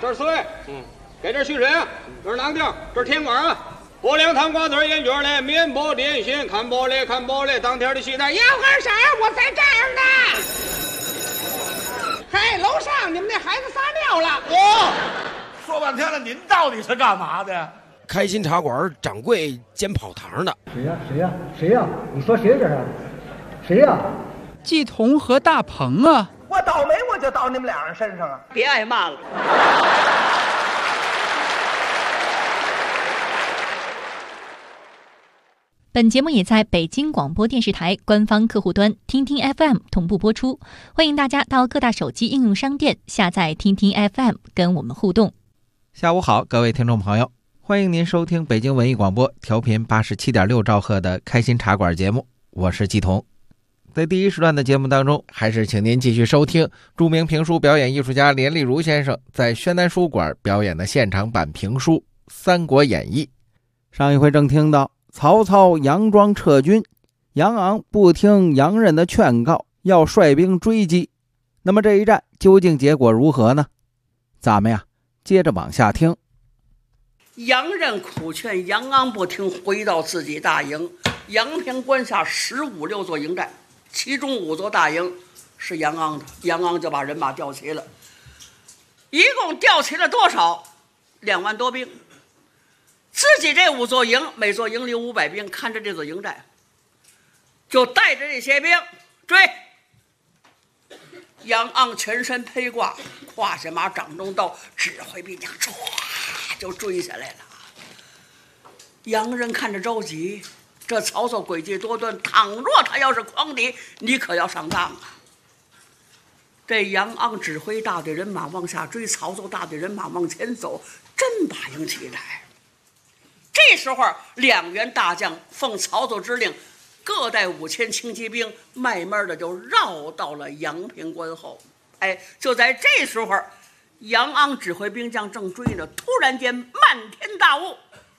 这是水，给这蓄水啊，这是囊丁，这是甜瓜啊。拨2汤瓜子烟卷嘞，面包点心，看包嘞，当天的期待。 要干啥？我在这儿呢。嘿，楼上你们那孩子撒尿了。 说半天了，您到底是干嘛的？ 开心茶馆掌柜兼跑堂的。 谁呀？你说谁这是？谁呀？ 季彤和大鹏啊！ 我倒霉我就到你们俩人身上啊！ 别挨骂了。 本节目也在北京广播电视台官方客户端听听 FM 同步播出，欢迎大家到各大手机应用商店下载听听 FM 跟我们互动。 下午好，各位听众朋友，欢迎您收听北京文艺广播调频87.6兆赫的开心茶馆节目，我是季彤。在第一时段的节目当中，还是请您继续收听著名评书表演艺术家连丽如先生在宣南书馆表演的现场版评书《三国演义》。上一回正听到曹操佯装撤军，杨昂不听洋人的劝告，要率兵追击。那么这一战究竟结果如何呢？咱们接着往下听。 洋人苦劝杨昂不听，回到自己大营。阳平关下15、16座营寨，其中5座大营是杨昂的，杨昂就把人马调齐了，一共调齐了多少？2万多兵。自己这5座营，每座营里有500兵看着这座营寨，就带着这些兵追。杨昂全身披挂，胯下马，掌中刀，指挥兵将唰就追下来了。洋人看着着急，这曹操诡计多端，倘若他要是诓敌，你可要上当啊！这杨昂指挥大队人马往下追，曹操大队人马往前走，真把营起来。这时候2员大将奉曹操之令，各带5000轻骑兵，慢慢的就绕到了阳平关后。就在这时候，杨昂指挥兵将正追呢，突然间漫天大雾，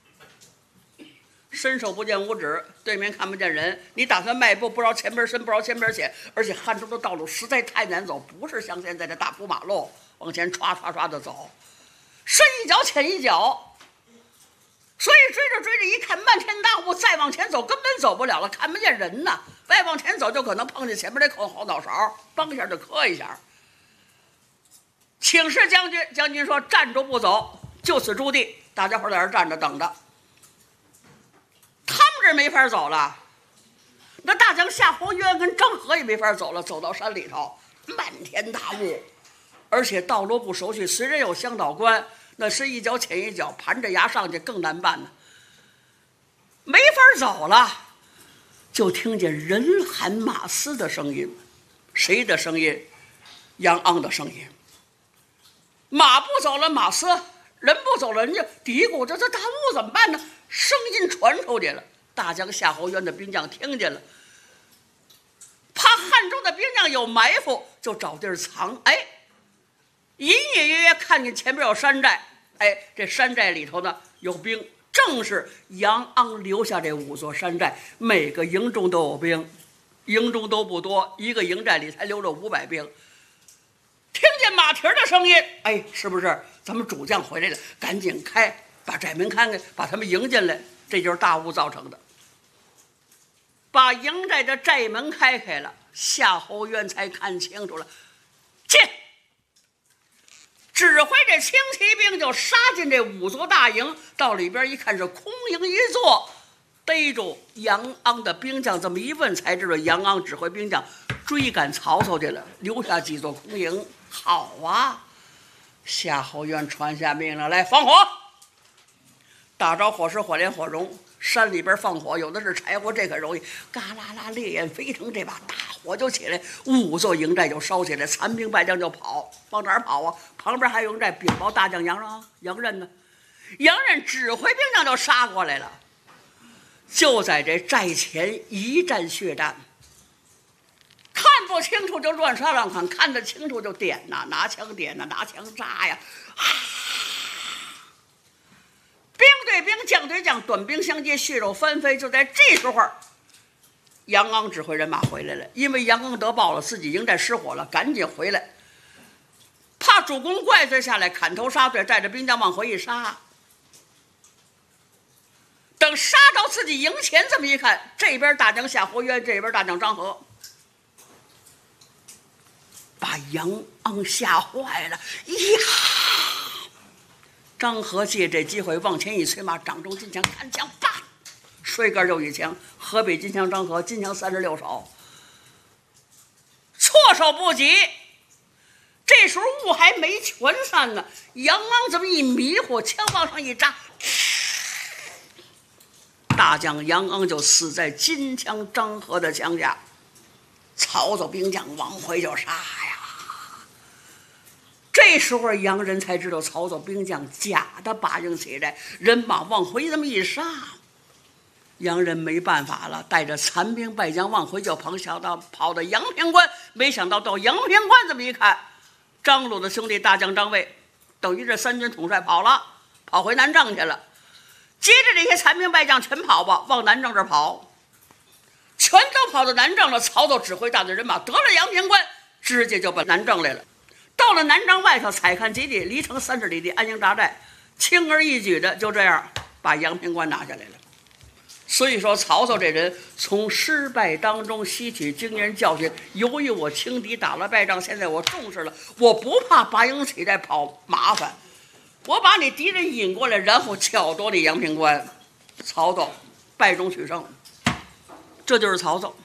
伸手不见五指，对面看不见人，你打算迈步，不知道前边深，不知道前边浅，而且汉中的道路实在太难走，不是像现在的大铺马路往前唰唰唰的走，深一脚浅一脚。所以追着一看漫天大雾，再往前走根本走不了了，看不见人呢，再往前走就可能碰见前面那口后脑勺，梆一下就磕一下。请示将军，将军说站住不走，就此驻地，大家伙在这站着等着。他们这没法走了，那大将夏侯渊跟张合也没法走了，走到山里头漫天大雾，而且道路不熟悉，虽然有向导官，那是一脚浅一脚，盘着牙上去更难办呢，没法走了。就听见人喊马嘶的声音，谁的声音？杨昂的声音。马不走了，马嘶；人不走了，人家嘀咕，这大雾怎么办呢？声音传出去了，大将夏侯渊的兵将听见了，怕汉中的兵将有埋伏，就找地儿藏。隐隐约约看见前边有山寨，这山寨里头呢有兵，正是杨昂留下这5座山寨，每个营中都有兵，营中都不多，一个营寨里才留着500兵。听见马蹄的声音，是不是咱们主将回来了？赶紧开，把寨门开开，把他们迎进来。这就是大雾造成的。把营寨的寨门开开了，夏侯渊才看清楚了，进。指挥这轻骑兵就杀进这5座大营，到里边一看是空营一座，逮住杨昂的兵将，这么一问才知道杨昂指挥兵将追赶曹操去了，留下几座空营。好啊，夏侯渊传下命令来，放火。打着火石，火焰火融，山里边放火，有的是柴火，这可容易，嘎啦啦烈焰飞腾，这把大火就起来，5座营寨就烧起来，残兵败将就跑。往哪儿跑啊？旁边还有营寨禀报大将杨任呢，杨任指挥兵将就杀过来了，就在这寨前一战血战。看不清楚就乱杀乱砍，看得清楚就点呐，拿枪点呐，拿枪扎呀，兵对兵，将对将，短兵相接，血肉翻飞。就在这时候，杨昂指挥人马回来了，因为杨昂得报了，自己营寨失火了，赶紧回来， 怕主公怪罪下来，砍头杀队，带着兵将往回一杀。等杀到自己营前，这么一看，这边大将夏侯渊，这边大将张合，把杨昂吓坏了。呀！张合借这机会往前一催马，掌中金枪，看枪，叭，摔杆又一枪。河北金枪张合，金枪36手，措手不及。这时候雾还没全散呢，杨昂这么一迷糊，枪往上一扎，大将杨昂就死在金枪张合的枪下。曹操兵将往回就杀呀。这时候洋人才知道曹操兵将假的把营起来，人马往回这么一杀，洋人没办法了，带着残兵败将往回就跑，跑到阳平关。没想到到阳平关这么一看，张鲁的兄弟大将张卫，等于这三军统帅跑回南郑去了。接着这些残兵败将全跑吧，往南郑这跑，全都跑到南郑了。曹操指挥大队人马得了阳平关，直接就奔南郑来了。到了南郑外头，采看基地，离城30里地安营扎寨，轻而易举的就这样把阳平关拿下来了。所以说曹操这人从失败当中吸取经验教训，由于我轻敌打了败仗，现在我重视了，我不怕拔营起来跑麻烦，我把你敌人引过来，然后巧夺你阳平关。曹操败中取胜，这就是曹操。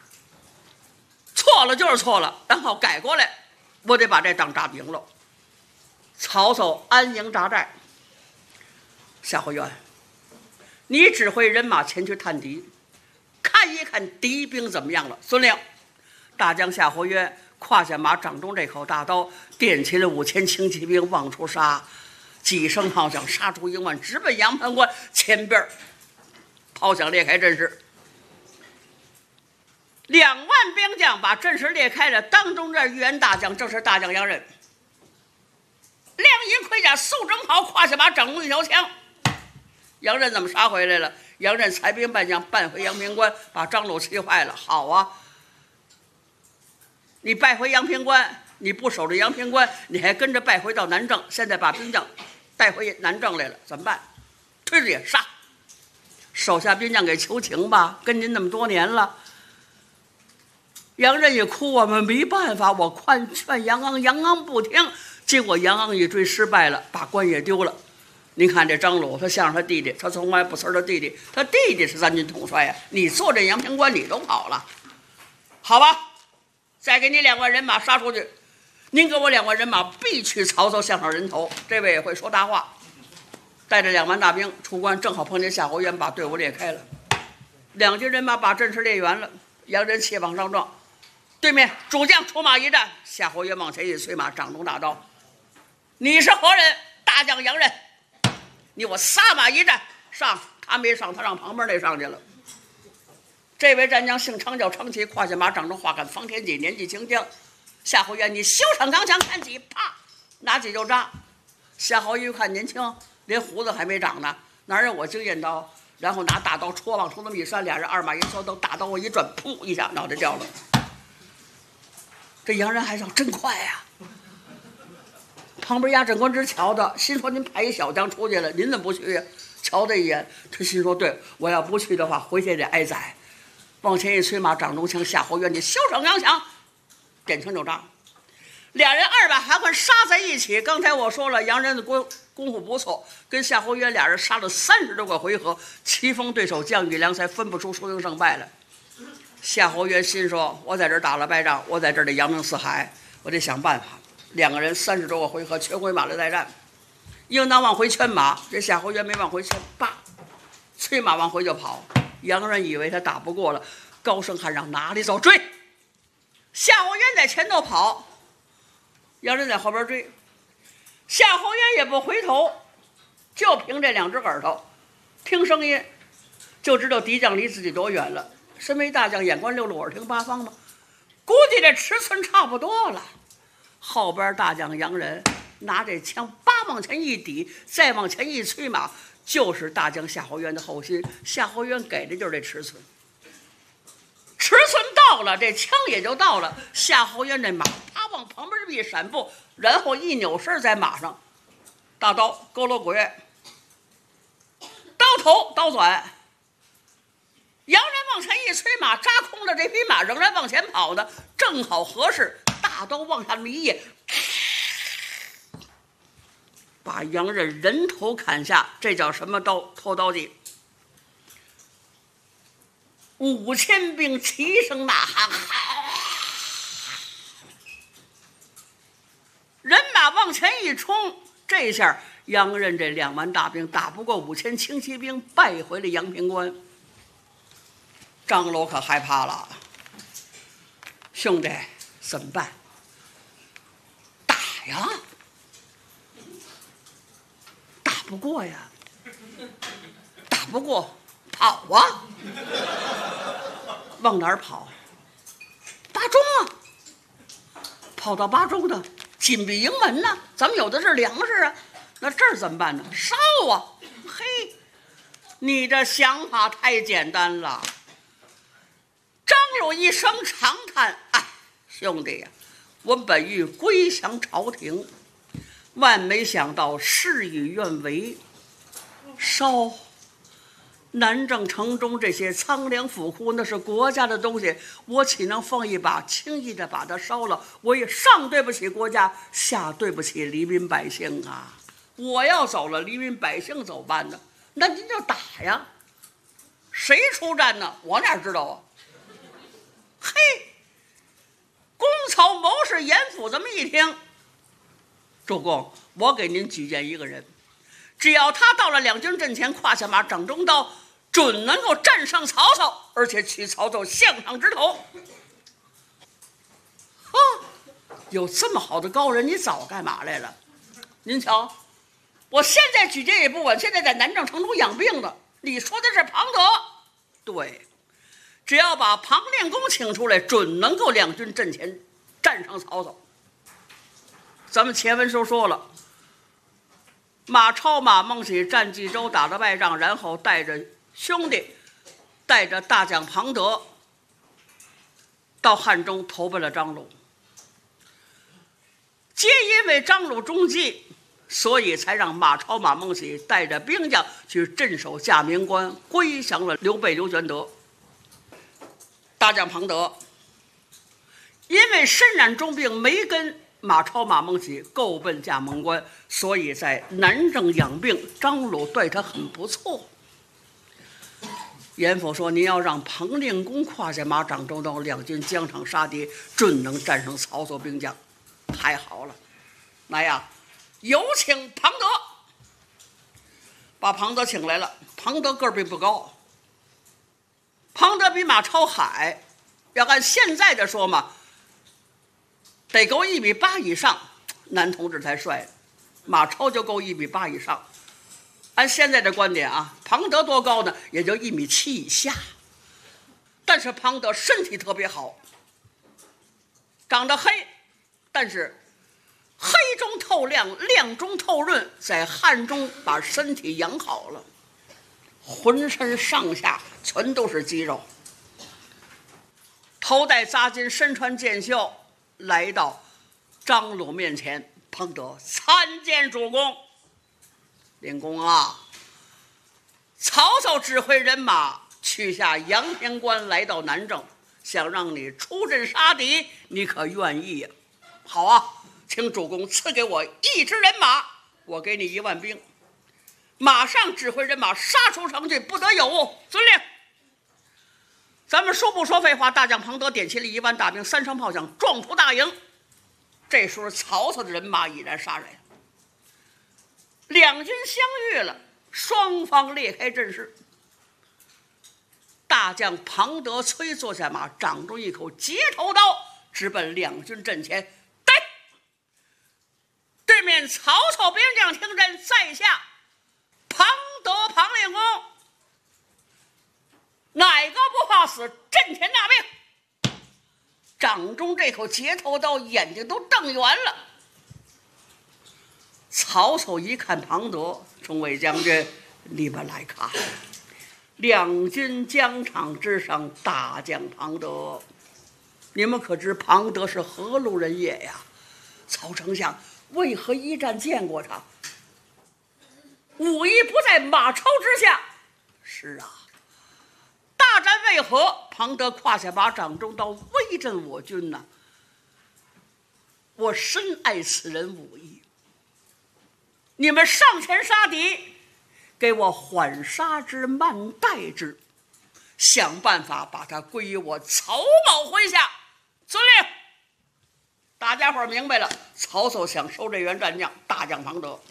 错了就是错了，然后改过来，我得把这仗打平了。曹操安营扎寨，夏侯渊，你指挥人马前去探敌，看一看敌兵怎么样了。孙亮，大将夏侯渊胯下马，掌中这口大刀，点起了5000轻骑兵往出杀，几声炮响，杀出营外，直奔阳平关前边，炮响裂开阵势。2万兵将把阵势裂开了，当中这预言大将正是大将杨任，亮银盔甲，素征袍，胯下马，掌中一条枪。杨任怎么杀回来了？杨任残兵败将败回阳平关，把张鲁气坏了。好啊，你败回阳平关，你不守着阳平关，你还跟着败回到南郑，现在把兵将带回南郑来了，怎么办？推着也杀，手下兵将给求情吧，跟您那么多年了。杨任也哭，我们没办法，我劝杨昂，杨昂不听，结果杨昂一追失败了，把关也丢了。您看这张鲁，他像他弟弟，他从来不辞他弟弟，他弟弟是3军统帅呀，你坐这阳平关你都跑了，好吧，再给你2万人马杀出去，您给我2万人马必去曹操项上人头。这位也会说大话，带着2万大兵出关，正好碰见夏侯渊，把队伍裂开了，2军人马把阵势裂圆了，洋人气往上撞，对面主将出马一战，夏侯渊往前一催马，掌中大刀，你是何人？大将杨任，你我撒马一战上，他没上，他让旁边那上去了。这位战将姓昌，叫昌齐，胯下马，掌中画杆，方天戟，年纪轻轻。夏侯渊，你修场钢枪，看戟，啪，拿戟就扎。夏侯渊一看年轻，连胡子还没长呢，哪有我经验刀？然后拿大刀戳往出那么一扇，俩人2马一操刀，大刀我一转，噗一下脑袋掉了。这洋人还上真快呀！旁边压阵官职瞧的，心说您派一小将出去了，您怎么不去呀？瞧他一眼，他心说对，我要不去的话，回去也得挨宰。往前一催马，掌中枪，夏侯渊，你休手钢枪，点枪就扎。俩人2把寒棍杀在一起。刚才我说了，洋人的功夫不错，跟夏侯渊俩人杀了30多个回合，棋逢对手，将与良才分不出输赢胜败了。夏侯渊心说，我在这儿打了败仗，我在这儿得扬名四海，我得想办法。2个人30多个回合全回马来再战，应当往回圈马，这夏侯渊没往回圈，叭，催马往回就跑。洋人以为他打不过了，高声喊让哪里走，追。夏侯渊在前头跑，洋人在后边追，夏侯渊也不回头，就凭这2只耳朵听声音就知道敌将离自己多远了。身为大将，眼观六路，耳听八方嘛，估计这尺寸差不多了。后边大将洋人拿这枪叭往前一抵，再往前一催马，就是大将夏侯渊的后心。夏侯渊给的就是这尺寸，尺寸到了，这枪也就到了。夏侯渊这马啪往旁边一闪步，然后一扭身在马上，大刀佝偻鬼，刀头刀短，洋人往前一催马，扎空了这匹马仍然往前跑的，正好合适，大刀往下一掖，把洋人人头砍下。这叫什么刀？偷刀计。5000兵齐声呐喊，人马往前一冲，这下洋人这2万大兵打不过5000轻骑兵，败回了阳平关。张罗可害怕了，兄弟怎么办？打呀，打不过呀，打不过跑啊。往哪儿跑？巴中啊，跑到巴中的紧闭营门呢，咱们有的是粮食啊，那这儿怎么办呢？烧啊！嘿，你的想法太简单了。张鲁一声长叹：“哎，兄弟呀，我本欲归降朝廷，万没想到事与愿违，烧。南郑城中这些仓粮府库，那是国家的东西，我岂能放一把轻易的把它烧了？我也上对不起国家，下对不起黎民百姓啊！我要走了，黎民百姓怎么办呢？那您就打呀！谁出战呢？我哪知道啊？嘿，公曹谋士严府这么一听，主公，我给您举荐一个人，只要他到了两军阵前，胯下马，掌中刀，准能够战胜曹操，而且取曹操项上之头。有这么好的高人，你早干嘛来了？您瞧，我现在举荐也不晚，现在在南郑城中养病的。你说的是庞德？对，只要把庞练公请出来，准能够两军阵前战胜曹操。咱们前文书说了，马超、马孟起战冀州，打了败仗，然后带着兄弟，带着大将庞德到汉中投奔了张鲁。皆因为张鲁中计，所以才让马超、马孟起带着兵将去镇守下明关，归降了刘备、刘玄德。大将庞德因为身染重病，没跟马超、马孟起够奔下蒙关，所以在南郑养病。张鲁对他很不错。严府说：“您要让庞令公胯下马，掌中刀，两军疆场杀敌，准能战胜曹操兵将。”太好了，来呀，有请庞德。把庞德请来了。庞德个儿并不高，庞德比马超矮，要按现在的说嘛，得够1.8米以上，男同志才帅。马超就够1.8米以上。按现在的观点啊，庞德多高呢？也就1.7米以下。但是庞德身体特别好，长得黑，但是黑中透亮，亮中透润，在汉中把身体养好了，浑身上下全都是肌肉，头戴扎巾，身穿剑袖，来到张鲁面前。庞德参见主公。令公啊，曹操指挥人马取下阳平关，来到南郑，想让你出阵杀敌，你可愿意呀？好啊，请主公赐给我1支人马，我给你1万兵，马上指挥人马杀出城去，不得有误。遵令。咱们说不说废话，大将庞德点齐了1万大兵，3声炮响，撞出大营。这时候曹操的人马已然杀来了，两军相遇了，双方裂开阵势。大将庞德催坐下马，掌中一口截头刀，直奔两军阵前。逮！对面曹操兵将听真，在下庞德庞令公，哪个不怕死？阵前纳命！掌中这口截头刀，眼睛都瞪圆了。曹操一看庞德，众位将军，你们来看，两军疆场之上，大将庞德你们可知庞德是何路人也呀？曹丞相为何一战见过他？武艺不在马超之下。是啊，大战为何？庞德胯下马，掌中刀，威震我军呐！我深爱此人武艺，你们上前杀敌，给我缓杀之，慢待之，想办法把他归于我曹某麾下。遵令。大家伙明白了，曹操想收这员战将，大将庞德。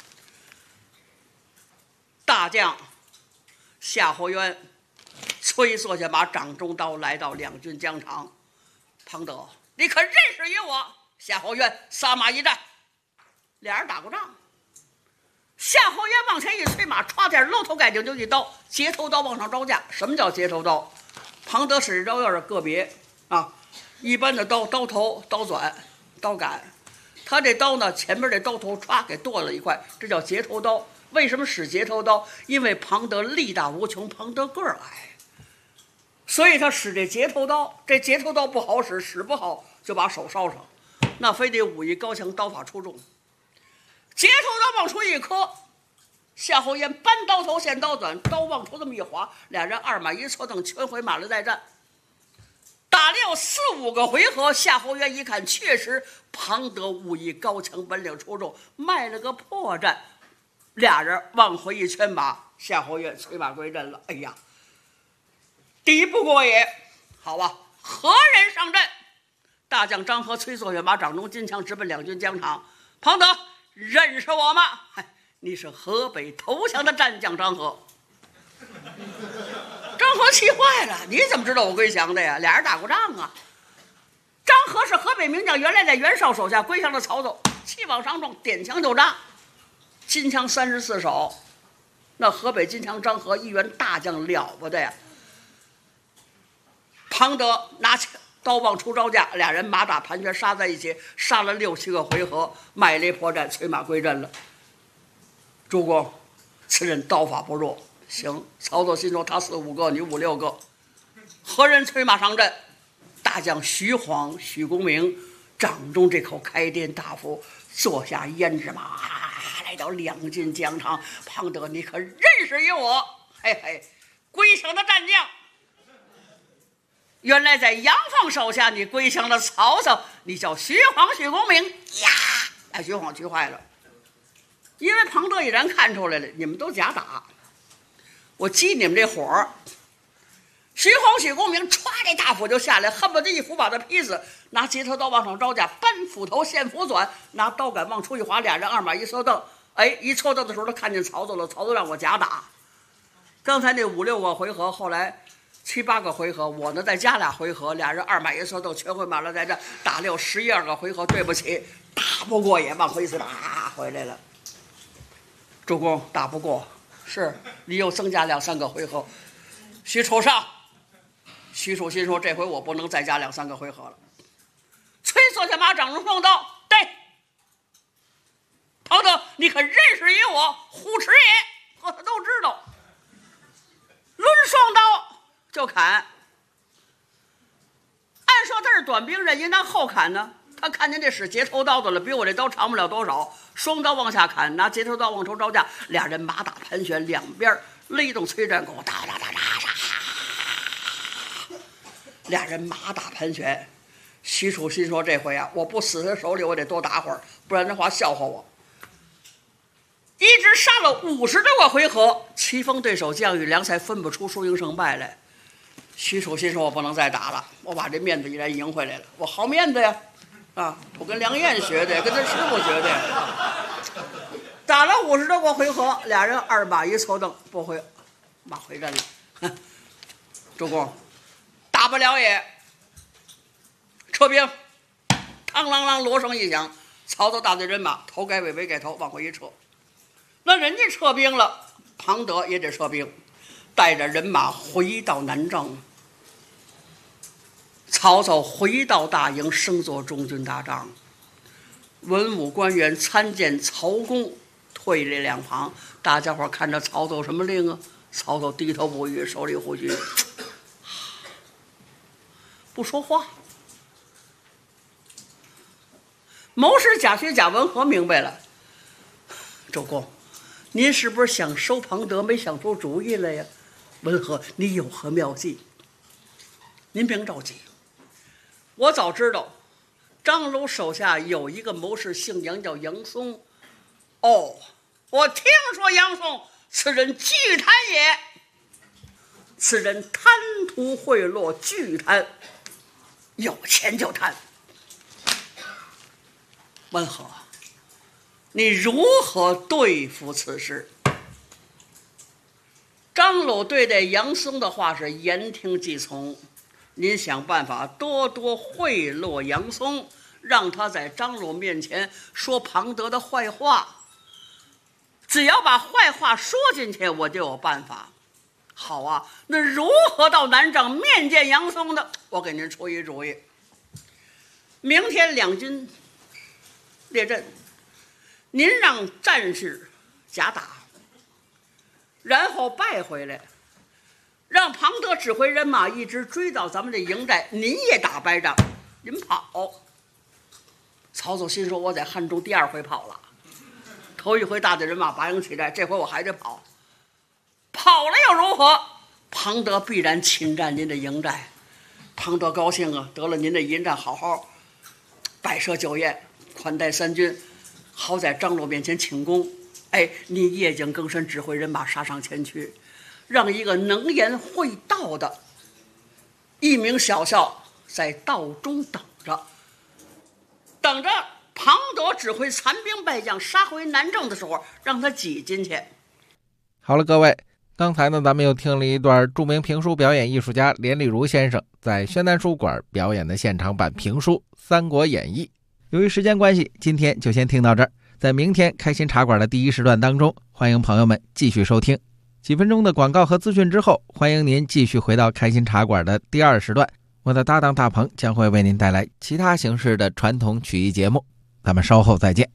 大将夏侯渊催坐下马，掌中刀，来到两军疆场。庞德，你可认识于我？夏侯渊撒马一战，俩人打过仗。夏侯渊往前一催马，歘点露头盖顶就一刀，截头刀往上招架。什么叫截头刀？庞德使这招要是个别啊，一般的刀头、刀转、刀杆，他这刀呢，前面这刀头歘给剁了一块，这叫截头刀。为什么使截头刀？因为庞德力大无穷，庞德个儿矮，所以他使这截头刀。这截头刀不好使，使不好就把手烧上，那非得武艺高强，刀法出众。截头刀往出一磕，夏侯渊搬刀头现刀转，刀往出这么一划，俩人二马一错蹬，全回马来再战。打了有4、5个回合，夏侯渊一看，确实庞德武艺高强，本领出众，卖了个破绽。俩人往回一圈马，夏侯渊催马归阵了。哎呀，敌不过也。好啊，何人上阵？大将张合催坐下马，掌中金枪直奔两军疆场。庞德，认识我吗？你是河北投降的战将张合。张合气坏了，你怎么知道我归降的呀？俩人打过仗啊。张合是河北名将，原来在袁绍手下归降了曹操，气往上撞，点枪就扎，金枪34手。那河北金枪张合一员大将了不得呀。庞德拿起刀往出招架，俩人马打盘旋杀在一起，杀了6、7个回合，卖了破绽，催马归阵了。主公，此人刀法不弱。行，曹操心说他4、5个，你5、6个，何人催马上阵？大将徐晃、许公明掌中这口开甸大斧，坐下胭脂马，来到两军疆场。庞德，你可认识于我？嘿嘿，归降的战将。原来在杨放手下，你归降了曹操，你叫徐晃、许公明呀！徐晃气坏了，因为庞德已然看出来了，你们都假打，我激你们这火儿。徐晃、许公明歘，这大斧就下来，恨不得一斧把他劈死。拿截头刀往上招架，搬斧头现斧转，拿刀杆往出一划，俩人二马一错蹬。一错蹬的时候，他看见曹操了，曹操让我假打。刚才那5、6个回合，后来7、8个回合，我呢再加俩回合，俩人二马一错蹬，全回马了再战，打了有11、12个回合。对不起，打不过也往回死，回来了。主公，打不过，是你又增加2、3个回合。许褚上。许褚心说，这回我不能再加2、3个回合了。催坐下马，掌中双刀，对，庞德，你可认识于我？虎齿也，他都知道。抡双刀就砍。按说他是短兵刃，应当后砍呢。他看见这使截头刀的了，比我这刀长不了多少，双刀往下砍，拿截头刀往出招架，俩人马打盘旋，两边勒动催战鼓，哒哒哒哒哒，俩人马打盘旋。许褚心说，这回啊，我不死他手里，我得多打会儿，不然的话笑话我。一直杀了50多个回合，棋逢对手，将与良才分不出输赢胜败来。许褚心说，我不能再打了，我把这面子依然赢回来了，我好面子呀！我跟梁燕学的，跟他师傅学的。打了50多个回合，俩人二马一错蹬，不回马回阵了。主公，打不了也，撤兵！嘡啷啷，锣声一响，曹操大队人马头盖尾，尾盖头，往回一撤。那人家撤兵了，庞德也得撤兵，带着人马回到南郑。曹操回到大营，升做中军大帐。文武官员参见曹公，退列两旁。大家伙看着曹操什么令啊？曹操低头不语，手里胡须，不说话。 谋士贾诩、贾文和明白了。周公，您是不是想收庞德，没想出主意来呀？文和，你有何妙计？您别着急，我早知道张鲁手下有一个谋士，姓杨，叫杨松。哦，我听说杨松，此人巨贪也。此人贪图贿赂，巨贪，有钱就贪。文和，你如何对付此事？张鲁对待杨松的话是言听计从，您想办法多多贿赂杨松，让他在张鲁面前说庞德的坏话。只要把坏话说进去，我就有办法。好啊，那如何到南郑面见杨松呢？我给您出一主意。明天两军列阵，您让战士假打，然后败回来，让庞德指挥人马一直追到咱们这营寨，您也打败仗，您跑。曹操心说，我在汉中第2回跑了，头一回大队人马拔营起寨，这回我还得跑，跑了又如何？庞德必然侵占您的营寨。庞德高兴啊，得了您的营寨，好好摆设酒宴，款待三军，好在张鲁面前请功。哎，你夜景更深，指挥人马杀上前去，让一个能言会道的一名小校在道中等着，等着庞德指挥残兵败将杀回南郑的时候，让他挤进去。 好了，各位，刚才呢，咱们又听了一段著名评书表演艺术家连丽如先生在宣南书馆表演的现场版评书《三国演义》。由于时间关系，今天就先听到这儿。在明天开心茶馆的第1时段当中，欢迎朋友们继续收听。几分钟的广告和资讯之后，欢迎您继续回到开心茶馆的第2时段。我的搭档大鹏将会为您带来其他形式的传统曲艺节目，咱们稍后再见。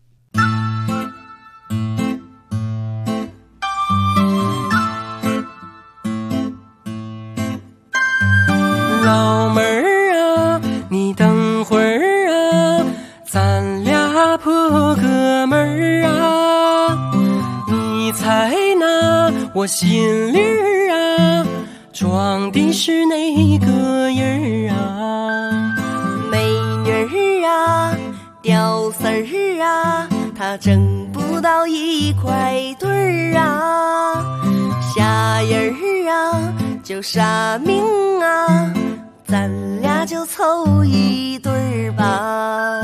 老妹儿啊，你等会儿啊，咱俩破哥们儿啊，你猜那我心里啊装的是哪个人啊？ 美女儿啊，屌丝儿啊，他挣不到1块堆儿啊，傻人儿啊就傻命啊，咱俩就凑一对儿吧。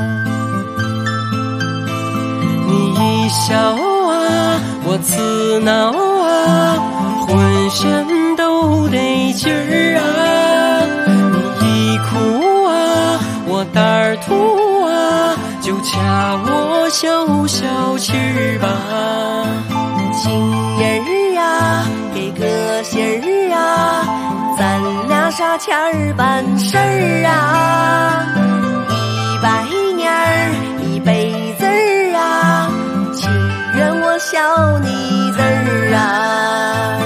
你一笑啊，我刺挠啊，浑身都得劲儿啊。你一哭啊，我胆儿突啊，就掐我消消气儿吧。 情人儿啊，给个信儿啊，咱俩啥钱儿办事儿啊，100年儿1辈子儿啊，情愿我笑你字儿啊。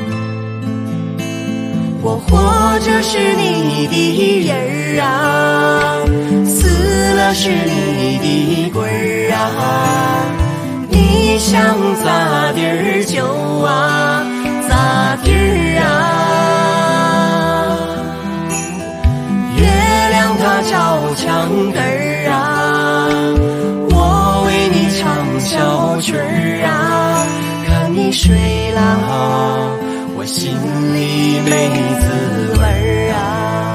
我活着是你的人儿啊，死了是你的鬼儿啊，你想咋地儿就啊咋地儿啊。月亮它照墙根儿啊，我为你唱小曲儿啊，看你睡了我心里没滋味儿啊。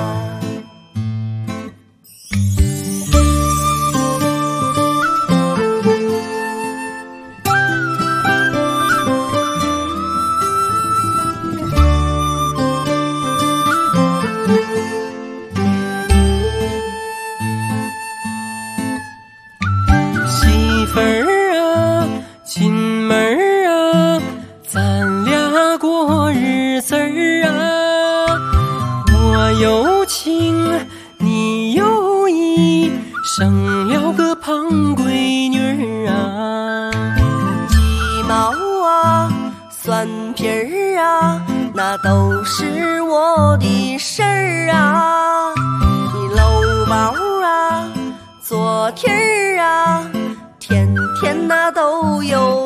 媳妇儿啊，亲妹儿啊，咱俩过日子儿啊，我有情你有意，生了个胖闺女儿啊。鸡毛啊，蒜皮儿啊，那都是我的事儿啊。你搂包啊，做题儿啊，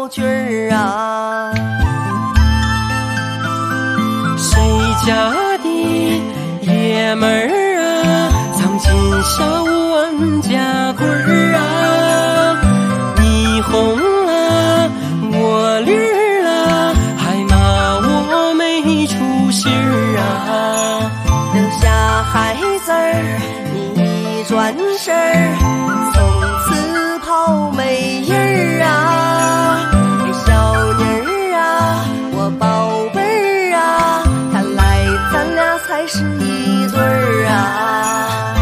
小军儿啊，谁家的爷们儿啊，藏进小万家棍儿啊，你红了我绿了，还骂我没出息儿啊，留下孩子儿你转身儿，从此跑没影儿啊，小妮儿啊，我宝贝儿啊，看来咱俩才是一对儿啊，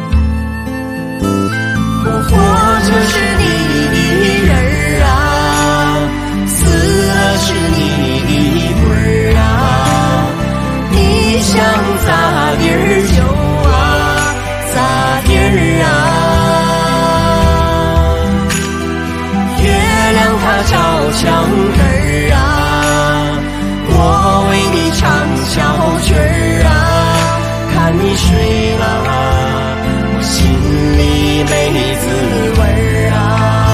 我活着是你的人儿啊，死了是你的鬼儿啊，你想咋地儿就咋地儿啊，月亮它照墙根儿啊，我为你唱小曲儿啊，看你睡了我心里没滋味儿啊，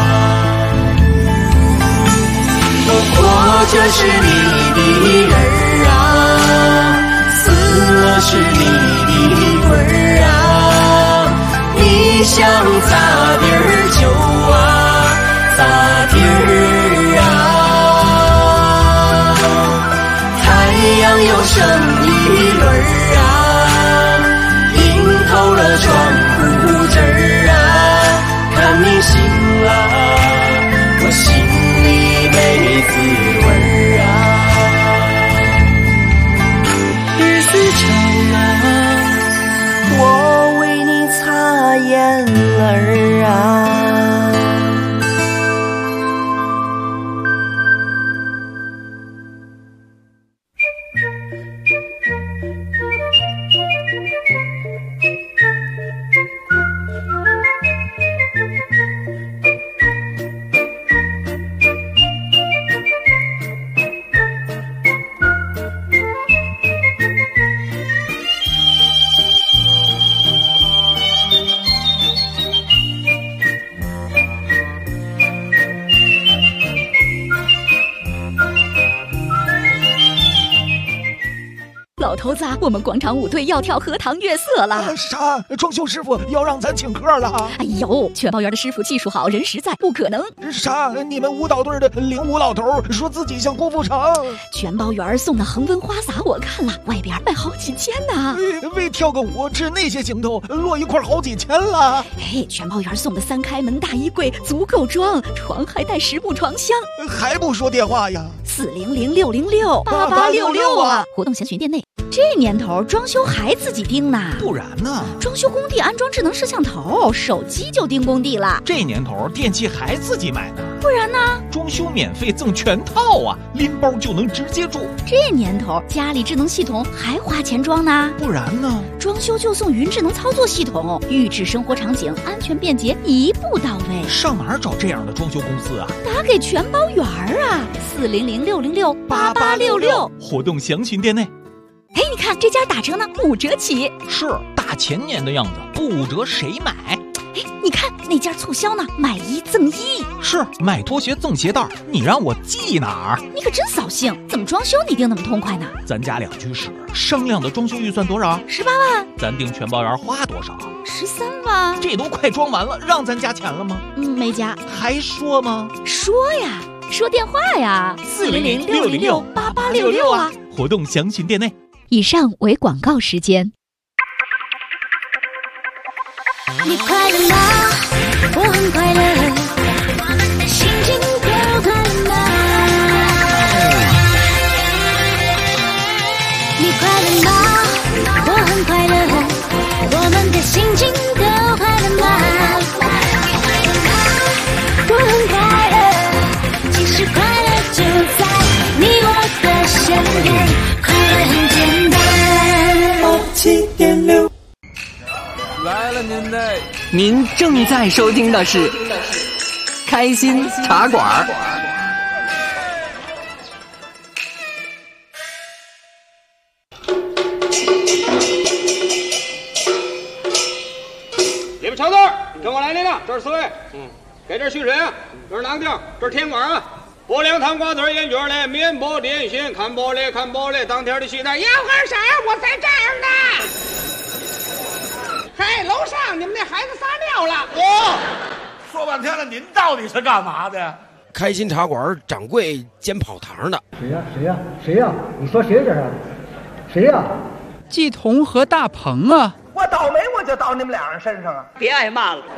我活着是你的人儿啊，死了是你的鬼儿啊，你想咋地儿就咋地儿啊，太阳又升一轮儿啊，映透了窗户纸儿啊，看你醒了我心里没滋味儿啊，日子长啊，我为你擦眼泪儿啊。 老头子，我们广场舞队要跳荷塘月色了。 啥？装修师傅要让咱请客了？ 哎呦，全包园的师傅技术好，人实在，不可能。 啥？你们舞蹈队的领舞老头说自己像郭富城。 全包园送的恒温花洒我看了，外边卖好几千呢。 为跳个舞吃那些行头，落一块好几千了。 哎，全包园送的3开门大衣柜足够装，床还带10部床箱。 还不说电话呀 ？400-606-8866啊！活动详询店内。这年头装修还自己盯呢？ 不然呢？ 装修工地安装智能摄像头，手机就盯工地了。 这年头电器还自己买呢？ 不然呢？ 装修免费赠全套啊，拎包就能直接住。 这年头家里智能系统还花钱装呢？ 不然呢？ 装修就送云智能操作系统，预制生活场景，安全便捷，一步到位。 上哪儿找这样的装修公司啊？ 打给全包园啊，400-606-8866。 活动详询店内。 哎，你看这家打折呢，5折起。 是大前年的样子，不5折谁买？ 哎，你看那家促销呢，买1赠1。 是买拖鞋赠鞋带，你让我记哪儿？ 你可真扫兴，怎么装修你定那么痛快呢？ 咱家2居室，商量的装修预算多少 ？18万。 咱订全包园花多少 ？13万。 这都快装完了，让咱加钱了吗？ 没加。 还说吗？ 说呀，说电话呀，400-606-8866啊。 活动详询店内。 以上为广告时间。 你快乐吗？我很快乐，心情都快乐吗？你快乐吗？我很快乐，我们的心情都快乐吗？我很快乐，其实快乐就在你我的身边，快乐很简单。7.6 来了您嘞！ 您正在收听的是开心茶馆。 你们瞧这儿，跟我来领领，这是4位。给这蓄水啊，这是囊丁，这是天管啊。 拨两糖瓜子烟卷嘞，面包点心，看玻璃看玻璃，当天的期待要干啥？我在这儿呢。嘿，楼上你们那孩子撒尿了。 说半天了，您到底是干嘛的？ 开心茶馆掌柜煎跑堂的。 谁呀？你说谁这是？谁呀？ 季彤和大鹏啊！ 我倒霉我就到你们俩人身上啊！ 别挨骂了。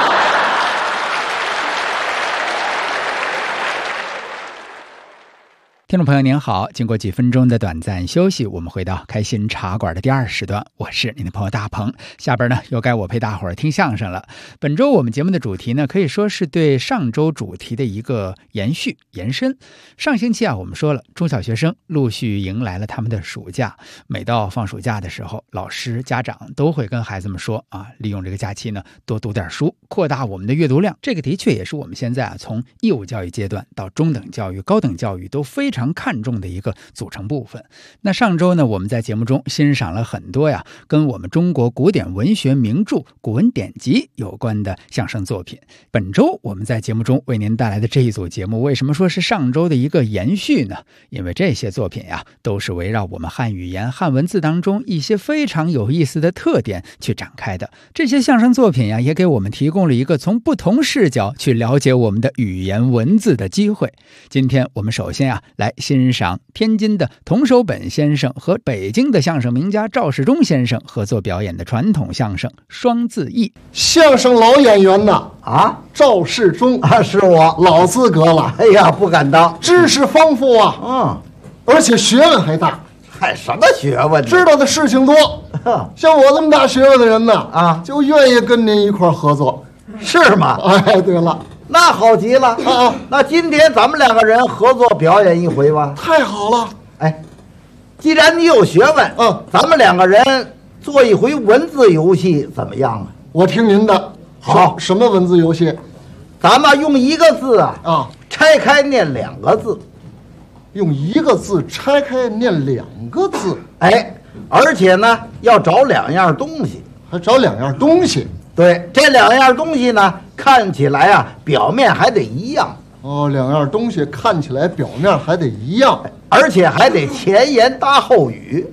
听众朋友您好，经过几分钟的短暂休息，我们回到开心茶馆的第二时段，我是您的朋友大鹏。下边呢又该我陪大伙儿听相声了。本周我们节目的主题呢，可以说是对上周主题的一个延续延伸。上星期啊，我们说了中小学生陆续迎来了他们的暑假，每到放暑假的时候，老师家长都会跟孩子们说啊，利用这个假期呢多读点书，扩大我们的阅读量。这个的确也是我们现在啊从义务教育阶段到中等教育、高等教育都非常看重的一个组成部分。那上周呢，我们在节目中欣赏了很多跟我们中国古典文学名著《古文典籍》有关的相声作品。本周我们在节目中为您带来的这一组节目，为什么说是上周的一个延续呢？因为这些作品都是围绕我们汉语言、汉文字当中一些非常有意思的特点去展开的。这些相声作品也给我们提供了一个从不同视角去了解我们的语言文字的机会。今天我们首先来欣赏天津的童守本先生和北京的相声名家赵世忠先生合作表演的传统相声《双字义》。 相声老演员呐，赵世忠是我， 老资格了。 哎呀，不敢当， 知识丰富而且学问还大。 嗨，什么学问？ 知道的事情多。像我这么大学问的人呢，就愿意跟您一块合作， 是吗？ 哎，对了。 那好极了那今天咱们两个人合作表演一回吧。 太好了！ 哎，既然你有学问，咱们两个人做一回文字游戏怎么样啊？ 我听您的。 好， 什么文字游戏？ 咱们用一个字拆开念两个字。 用一个字拆开念两个字。 哎，而且呢要找两样东西。 还找两样东西？ 对，这两样东西呢看起来表面还得一样。 两样东西看起来表面还得一样， 而且还得前言搭后语。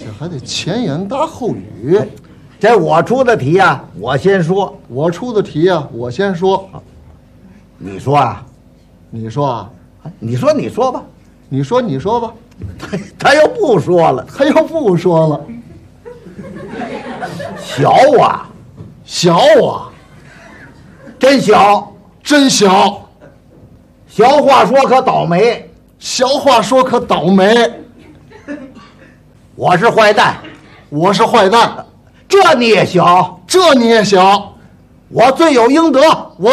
这我出的题我先说。 我出的题我先说。 你说啊？ 你说啊？ 你说吧。 你说吧。 他又不说了。小啊，真小。小话说可倒霉。我是坏蛋。这你也小。我罪有应得。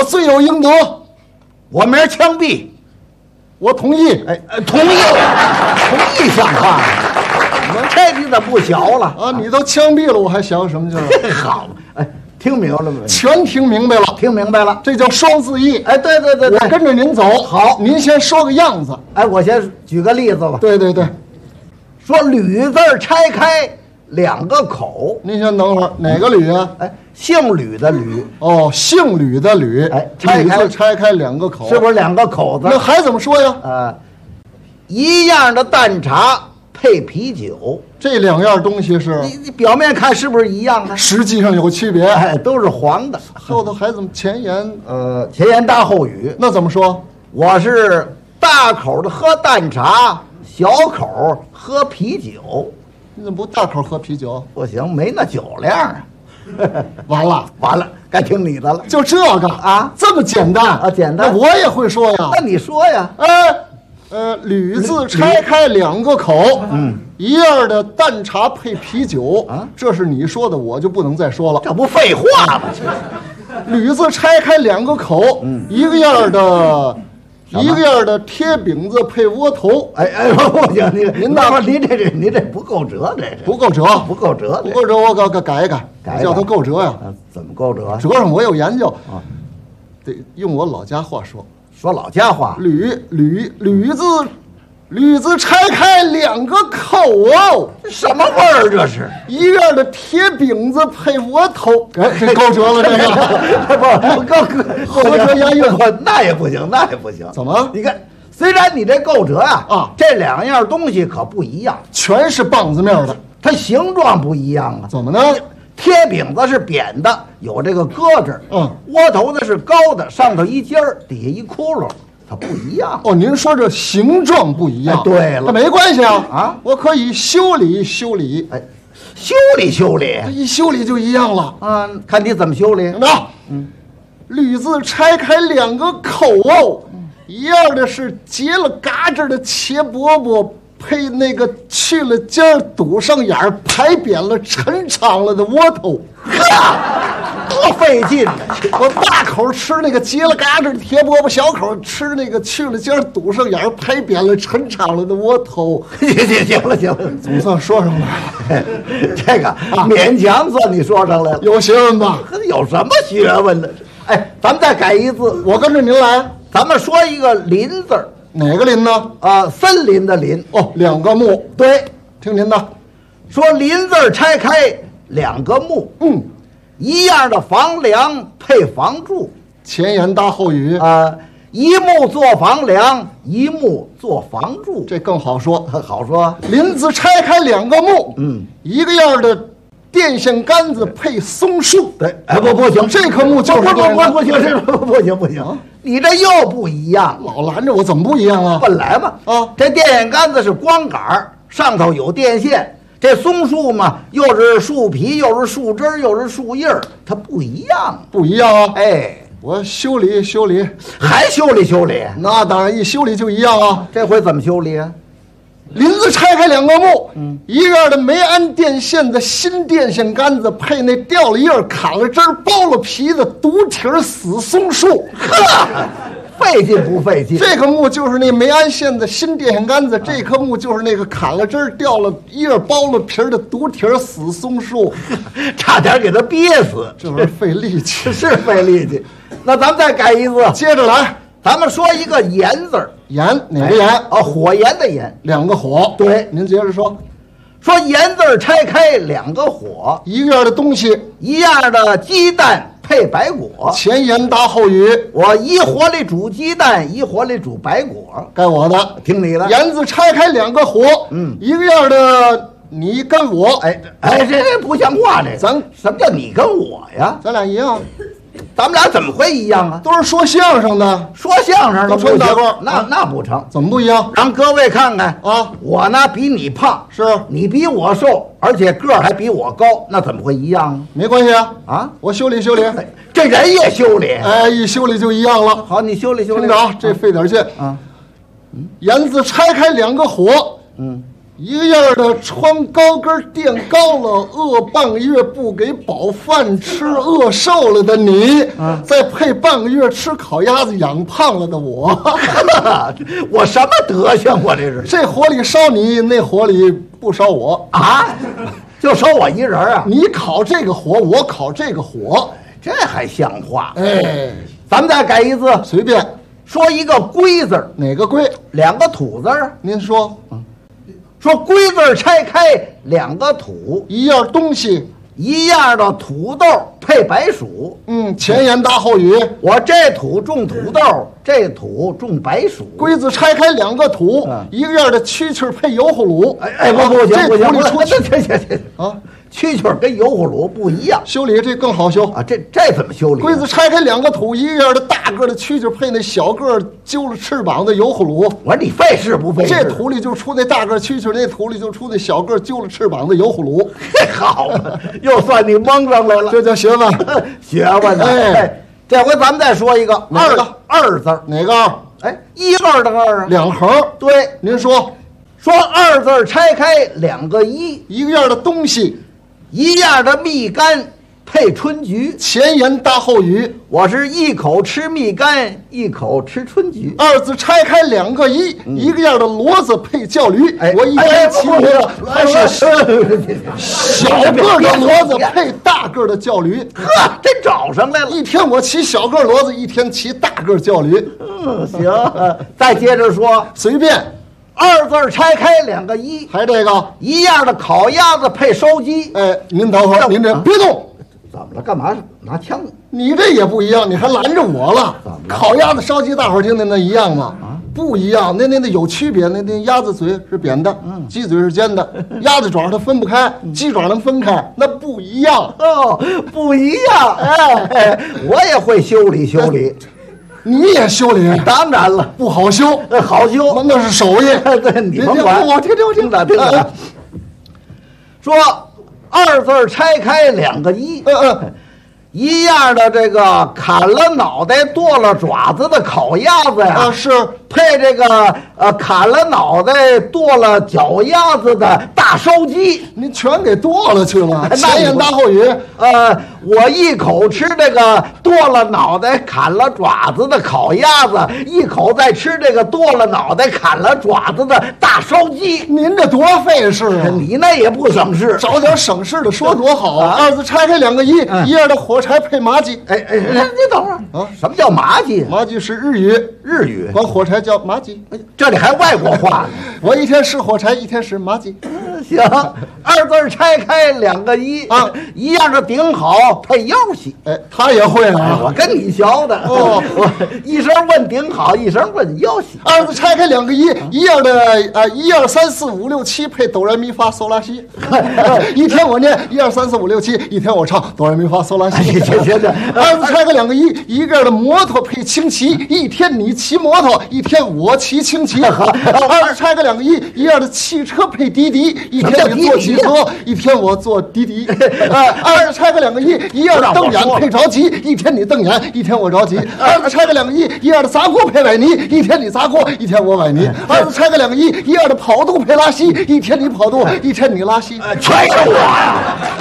我明儿枪毙。 我同意。 同意像话吗？这你怎么不学了你都枪毙了，我还学什么劲儿？ 好，听明白了没？ 全听明白了。这叫双字义。 对， 我跟着您走。 好， 您先说个样子。 我先举个例子吧。 对， 说吕字拆开两个口。 您先等会儿，哪个吕啊？ 姓吕的吕。 姓吕的吕。吕字拆开两个口， 是不是两个口子？ 那还怎么说呀？ 一样的淡茶配啤酒， 这两样东西是你表面看是不是一样的？ 实际上有区别。 都是黄的。 后头还怎么前言？ 前言搭后语。 那怎么说？ 我是大口的喝淡茶，小口喝啤酒。 你怎么不大口喝啤酒？ 不行，没那酒量完了， 该听你的了。 就这个这么简单简单。 那我也会说呀。 那你说呀。 吕字拆开两个口，一样的淡茶配啤酒这是你说的，我就不能再说了。 这不废话吗？ 吕字拆开两个口，一个样的贴饼子配窝头。 不行，您这不够折， 不够折，我改一改，叫它够折呀。 怎么够折？ 折上我有研究得用我老家话说老家话。 吕字拆开两个口什么味儿这是？ 一样的贴饼子配窝头。这够折了，这个不够合折押韵。 那也不行。 怎么？ 你看虽然你这够折这两样东西可不一样， 全是棒子面的， 它形状不一样啊。 怎么呢？ 贴饼子是扁的，有这个搁子，窝头呢是高的，上头一尖儿，底下一窟窿，它不一样。 哦，您说这形状不一样？ 对了， 那没关系啊，我可以修理修理。 修理修理， 这一修理就一样了啊！看你怎么修理。 铝字拆开两个口哦，一样的是结了嘎吱的茄饽饽，配那个去了尖儿堵上眼儿排扁了抻长了的窝头， 多费劲呢！ 我大口吃那个结了嘎吱的铁饽饽，小口吃那个去了尖儿堵上眼儿排扁了抻长了的窝头。 行了， 总算说上来了。 这个勉强算你说上来了， 有学问吧？ 有什么学问呢？哎，咱们再改一字， 我跟着您来。 咱们说一个林字儿， 哪个林呢？ 森林的林。 哦，两个木。 对， 听您的。 说林字儿拆开两个木，一样的房梁配房柱， 前言搭后语一木做房梁，一木做房柱， 这更好说。 好说。 林子拆开两个木，一个样的电线杆子配松树。 对，不行， 这棵木就是不行，不行，你这又不一样， 老拦着我，怎么不一样啊？ 本来嘛，这电线杆子是光杆，上头有电线。这松树嘛，又是树皮，又是树枝，又是树叶，它不一样， 不一样啊！ 哎， 我修理修理， 还修理修理， 那当然一修理就一样啊！ 这回怎么修理啊？ 林子拆开两个木，一个样的没安电线的新电线杆子，配那掉了叶砍了枝剥了皮的独体死松树。 费劲不费劲？ 这棵木就是那没安线的新电线杆子，这棵木就是那个砍了枝掉了叶剥了皮的独体死松树， 差点给它憋死。 这玩意儿费力气， 是费力气。那咱们再改一字， 接着来， 咱们说一个炎字儿。 炎哪个炎？ 火炎的炎， 两个火。 对， 您接着说。 说炎字儿拆开两个火， 一个样的东西， 一样的鸡蛋配白果， 前言搭后语。 我一火里煮鸡蛋，一火里煮白果， 该我的， 听你的。 言字拆开两个火，一个样的你跟我， 这不像话，这咱什么叫你跟我呀？ 咱俩一样， 咱们俩怎么会一样啊？ 都是说相声的， 说相声的穿大褂， 那不成？ 怎么不一样？ 让各位看看啊， 我呢比你胖， 是你比我瘦，而且个儿还比我高，那怎么会一样啊？ 没关系啊，我修理修理， 这人也修理， 一修理就一样了。 好，你修理修理。 听着啊，这费点劲啊。言字拆开两个火，一个样的穿高跟垫高了，饿半个月不给饱饭吃，饿瘦了的你，再配半个月吃烤鸭子养胖了的我， 我什么德行？我这是这火里烧你，那火里不烧我啊，就烧我一人啊！ 你烤这个火，我烤这个火， 这还像话？ 哎， 咱们再改一字， 随便说一个龟字儿， 哪个龟？ 两个土字儿， 您说。 说龟字拆开两个土， 一样东西， 一样的土豆配白薯。 前言搭后语。 我这土种土豆，这土种白薯。 龟子拆开两个土，一个样的蛐蛐配油葫芦。 不行， 这土里出去啊！蛐蛐跟油葫芦不一样， 修理这更好修啊！这怎么修理？ 龟子拆开两个土，一个样的大个的蛐蛐配那小个揪了翅膀的油葫芦。 我说你费事不费事？ 这土里就出那大个蛐蛐，那土里就出那小个揪了翅膀的油葫芦。 好嘛，又算你蒙上来了， 这叫学问， 学问呢。哎，这回咱们再说一个二字， 哪个二？ 哎，一二的二啊， 两横。 对， 您说二字拆开两个一个样的东西。 一样的蜜柑配春菊， 前言搭后语。 我是一口吃蜜柑，一口吃春菊。 二字拆开两个一个样的骡子配叫驴。我一天骑小个的骡子配大个的叫驴。 呵，真找上来了。 一天我骑小个骡子，一天骑大个叫驴。 行，再接着说， 随便。 二字拆开两个一， 还这个一样的烤鸭子配烧鸡。 哎，您等会儿，您这别动， 怎么了？干嘛拿枪？ 你这也不一样，你还拦着我了。烤鸭子、烧鸡，大伙儿听听那一样吗？ 不一样，那有区别。那鸭子嘴是扁的，鸡嘴是尖的，鸭子爪它分不开，鸡爪能分开，那不一样哦，不一样。哎，我也会修理修理。 你也修理？ 当然了， 不好修， 好修， 那是手艺。 对，你甭管。我听着。说二字拆开两个一，一样的这个砍了脑袋剁了爪子的烤鸭子呀， 是配这个砍了脑袋剁了脚丫子的大烧鸡， 您全给剁了去了。前言大后语， 我一口吃这个剁了脑袋砍了爪子的烤鸭子，一口再吃这个剁了脑袋砍了爪子的大烧鸡。 您这多费事啊！ 你那也不省事， 找点省事的说多好啊！二字拆开两个一，一样的火柴配麻鸡。 哎，你等会儿啊！什么叫麻鸡？ 麻鸡是日语，管火柴叫麻鸡。 这里还外国话呢。 我一天是火柴，一天是麻鸡。 行，二字拆开两个一啊，一样的顶好配腰细。 哎，他也会啊！ 我跟你学的哦。我一声问顶好，一声问腰细。 二字拆开两个一，一样的1、2、3、4、5、6、7配哆来咪发嗦拉西。一天我念1、2、3、4、5、6、7，一天我唱哆来咪发嗦拉西。 行的。 二字拆开两个一，一个的摩托配轻骑，一天你骑摩托，一天我骑轻骑。二字拆开两个一，一样的汽车配滴滴，一天你坐汽车，一天我坐滴滴。二字拆开两个一，一样的瞪眼配着急，一天你瞪眼，一天我着急。二字拆开两个一，一样的砸锅配崴泥，一天你砸锅，一天我崴泥。二字拆开两个一，一样的跑肚配拉稀，一天你跑肚，一天你拉稀。 全是我呀！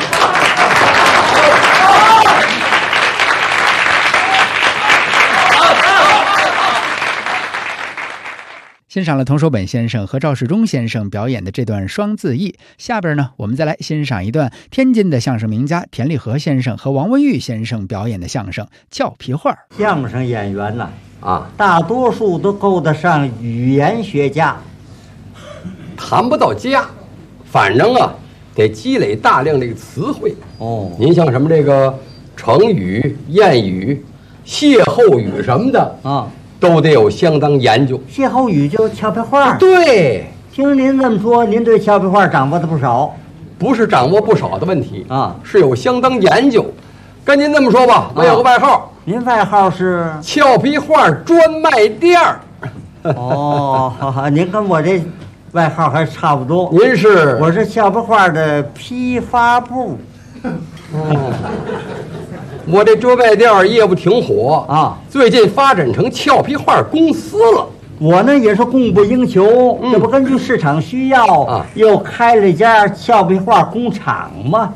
欣赏了童守本先生和赵世忠先生表演的这段双字义，下边呢，我们再来欣赏一段天津的相声名家田立和先生和王文玉先生表演的相声《俏皮话》。 相声演员呢，大多数都够得上语言学家， 谈不到家，反正得积累大量这个词汇。您像什么这个成语、谚语、歇后语什么的都得有相当研究。 歇后语就俏皮话。 对， 听您这么说，您对俏皮话掌握的不少。 不是掌握不少的问题是有相当研究。跟您这么说吧，我有个外号。 您外号是俏皮话专卖店儿。 好，您跟我这外号还差不多。 您是？ 我是俏皮话的批发部。 我这专卖店业务挺火最近发展成俏皮话公司了。 我呢也是供不应求，这不根据市场需要又开了一家俏皮话工厂吗？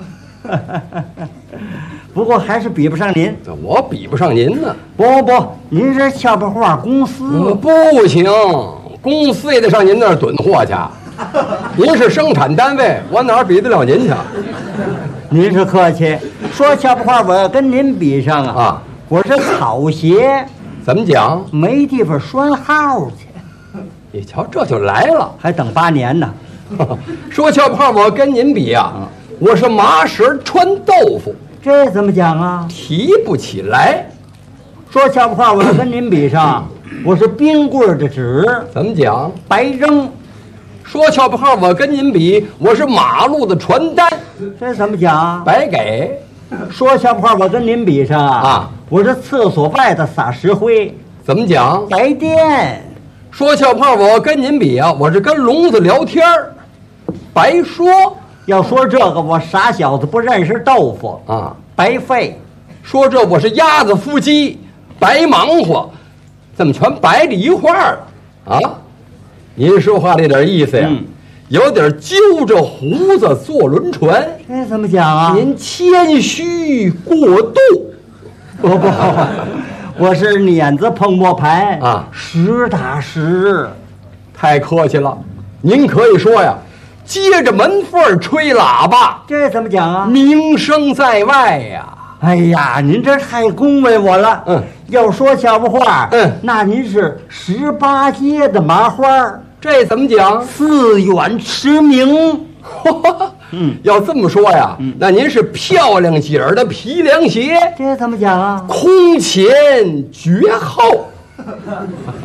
不过还是比不上您。 我比不上您呢。 不，您是俏皮话公司。 不行，公司也得上您那儿囤货去。您是生产单位，我哪儿比得了您去？ 您是客气，说俏皮话我跟您比上我是草鞋。 怎么讲？ 没地方拴号去。 你瞧，这就来了， 还等8年呢。 说俏皮话我跟您比我是麻绳穿豆腐。 这怎么讲啊？ 提不起来。 说俏皮话我跟您比上我是冰棍的纸。 怎么讲？ 白扔。 说俏皮话我跟您比我是马路的传单。 这怎么讲？ 白给。 说俏皮话我跟您比上我是厕所外的撒石灰。 怎么讲？ 白电。 说俏皮话我跟您比我是跟聋子聊天白说。 要说这个我傻小子不认识豆腐白费。 说这我是鸭子夫妻白忙活。怎么全白里一块儿了您说话这点意思呀有点揪着胡子坐轮船。 这怎么讲啊？ 您谦虚过度。 不，我是碾子碰摸牌实打实。 太客气了，您可以说呀接着门缝吹喇叭。 这怎么讲啊？ 名声在外呀。 哎呀，您这太恭维我了。要说俏皮话那您是18街的麻花。 这怎么讲？ 四远驰名。 要这么说呀那您是漂亮姐儿的皮凉鞋。 这怎么讲啊？ 空前绝后。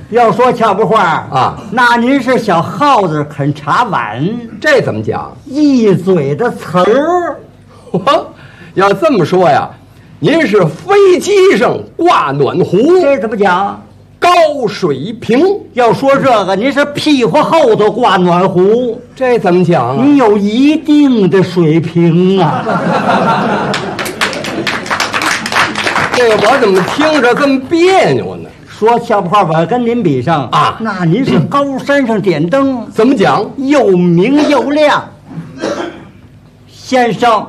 要说俏不话啊， 那您是小耗子啃茶碗， 这怎么讲？ 一嘴的词儿。 要这么说呀，您是飞机上挂暖壶， 这怎么讲？ 高水平。 要说这个，您是屁股后头挂暖壶， 这怎么讲啊？ 你有一定的水平啊。 这我怎么听着这么别扭呢？ 说俏话，我跟您比上啊， 那您是高山上点灯， 怎么讲？ 又明又亮，先生。